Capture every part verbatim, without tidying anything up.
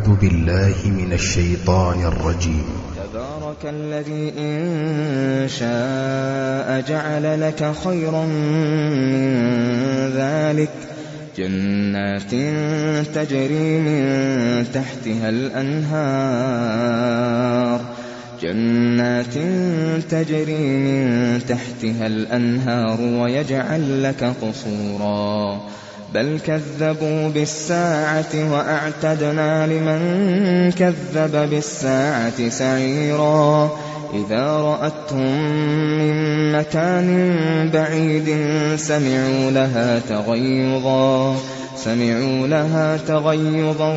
أعوذ بالله من الشيطان الرجيم. تبارك الذي إن شاء جعل لك خيرا من ذلك جنات تجري من تحتها الأنهار جنات تجري من تحتها الأنهار ويجعل لك قصورا بل كذبوا بالساعة وأعتدنا لمن كذب بالساعة سعيرا إذا رأتهم من مكان بعيد سمعوا لها تغيظا سمعوا لها تغيظا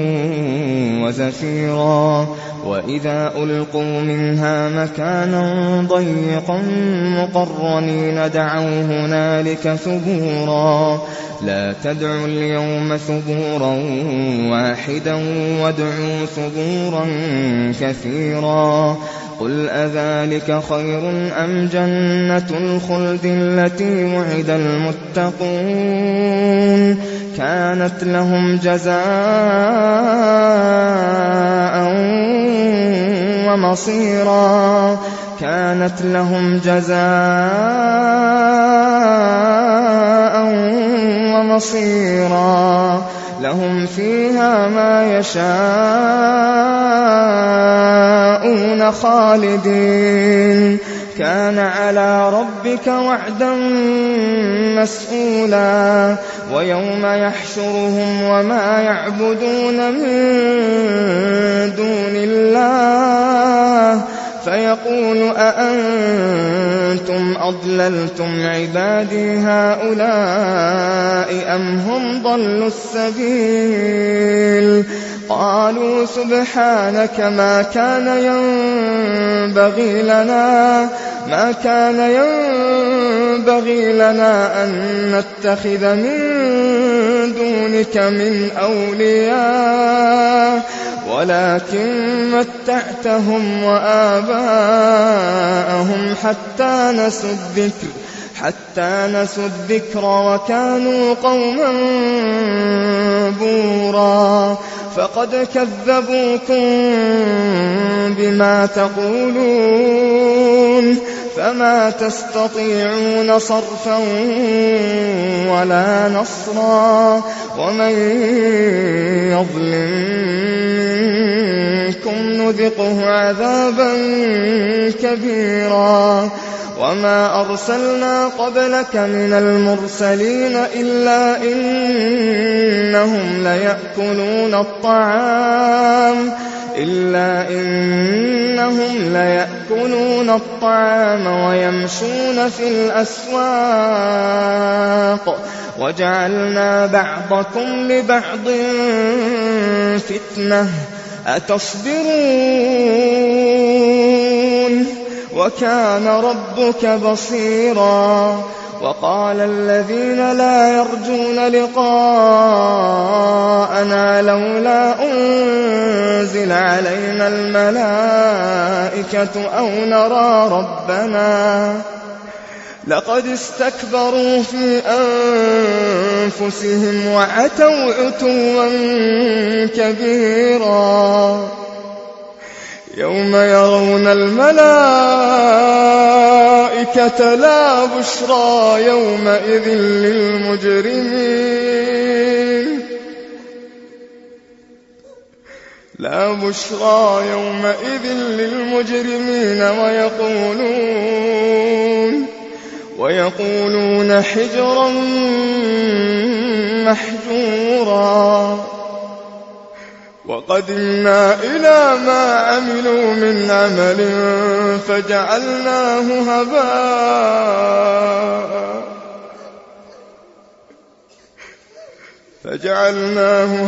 وزفيرا وإذا ألقوا منها مكانا ضيقا مقرنين دعوا هنالك ثبورا لا تدعوا اليوم ثبورا واحدا وادعوا ثبورا كثيرا قل أذلك خير أم جنة الخلد التي وعد المتقون كانت لهم جزاء ومصيرا كانت لهم جزاء ومصيرا لهم فيها ما يشاءون خالدين كان على ربك وعدا مسئولا ويوم يحشرهم وما يعبدون من دون الله فيقول أأنتم أضللتم عبادي هؤلاء أم هم ضلوا السبيل قالوا سبحانك ما كان ينبغي لنا ما كان ينبغي لنا أن نتخذ من دونك من أولياء ولكن متعتهم وآباءهم حتى نسوا الذكر حتى نسوا الذكر وكانوا قوما بورا فقد كذبوكم بما تقولون فما تستطيعون صرفا ولا نصرا ومن يظلم منكم نذقه عذابا كبيرا وما أرسلنا قبلك من المرسلين إلا إنهم ليأكلون الطعام إلا إنهم ليأكلون الطعام ويمشون في الأسواق وجعلنا بعضكم لبعض فتنة أتصبرون وكان ربك بصيرا وقال الذين لا يرجون لقاءنا لولا أنزل علينا الملائكة أو نرى ربنا لقد استكبروا في أنفسهم وعتوا عتوا كبيرا يوم يرون الملائكة لا بشرى يومئذ للمجرمين لا بشرى يومئذ للمجرمين ويقولون ويقولون حجرا محجورا وقدمنا إلى ما عملوا من عمل فجعلناه هباء فجعلناه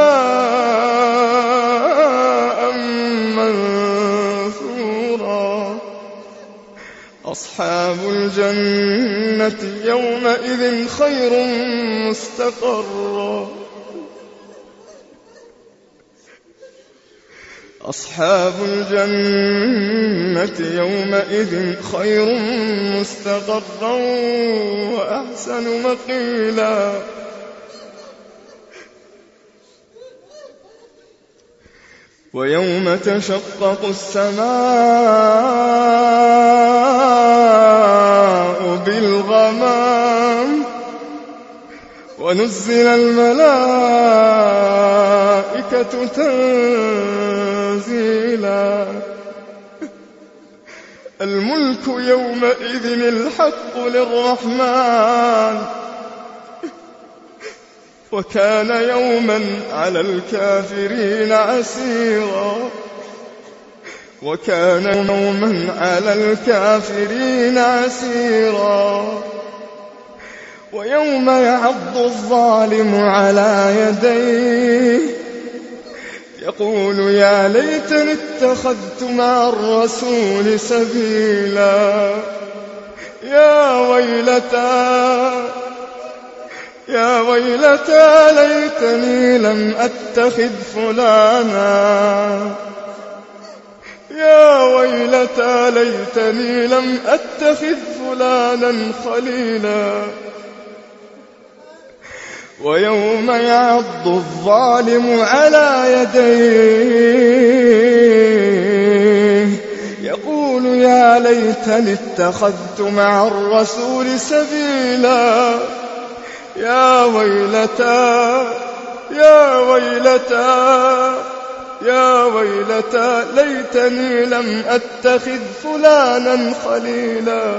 هباء منثورا أصحاب الجنة يومئذ خير مستقرا أصحاب الجنة يومئذ خير مستقرا وأحسن مقيلا ويوم تشقق السماء بالغمام ونزل الملائكة تنزيلا الملك يومئذ الحق للرحمن وكان يوما على الكافرين عسيرا وكان يوما على الكافرين عسيرا ويوم يعض الظالم على يديه يقول يا ليتني اتخذت مع الرسول سبيلا يا ويلتى يا ويلتى ليتني لم أتخذ فلانا يا ويلتى ليتني لم أتخذ فلانا خليلا ويوم يعض الظالم على يديه يقول يا ليتني اتخذت مع الرسول سبيلا يا ويلتى يا ويلتى يا ويلتى ليتني لم أتخذ فلانا خليلا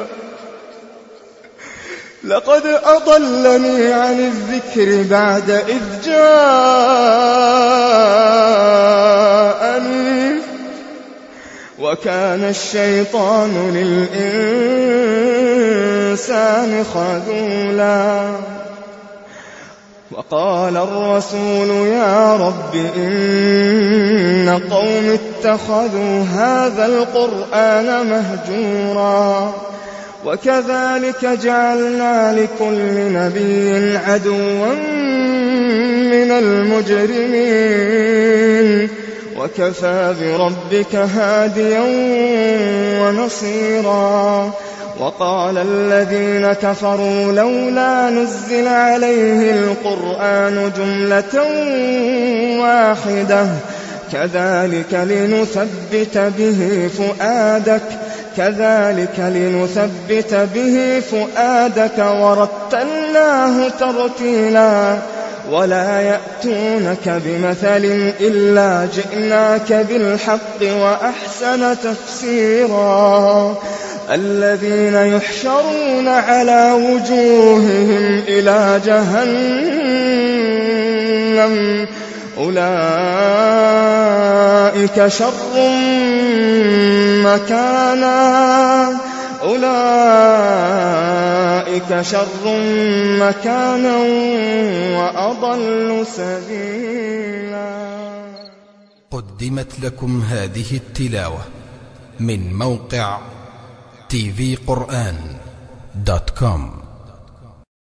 لقد أضلني عن الذكر بعد إذ جاءني وكان الشيطان للإنسان خذولا وقال الرسول يا رب إن قوم اتخذوا هذا القرآن مهجورا وكذلك جعلنا لكل نبي عدوا من المجرمين وكفى بربك هاديا ونصيرا وقال الذين كفروا لولا نزل عليه القرآن جملة واحدة كذلك لنثبت به فؤادك كذلك لنثبت به فؤادك ورتلناه ترتيلا ولا يأتونك بمثل إلا جئناك بالحق وأحسن تفسيرا الذين يحشرون على وجوههم إلى جهنم أولئك شر مكانا أولئك شر مكانا وأضل سبيلا. قدمت لكم هذه التلاوة من موقع تي في قرآن دوت كوم.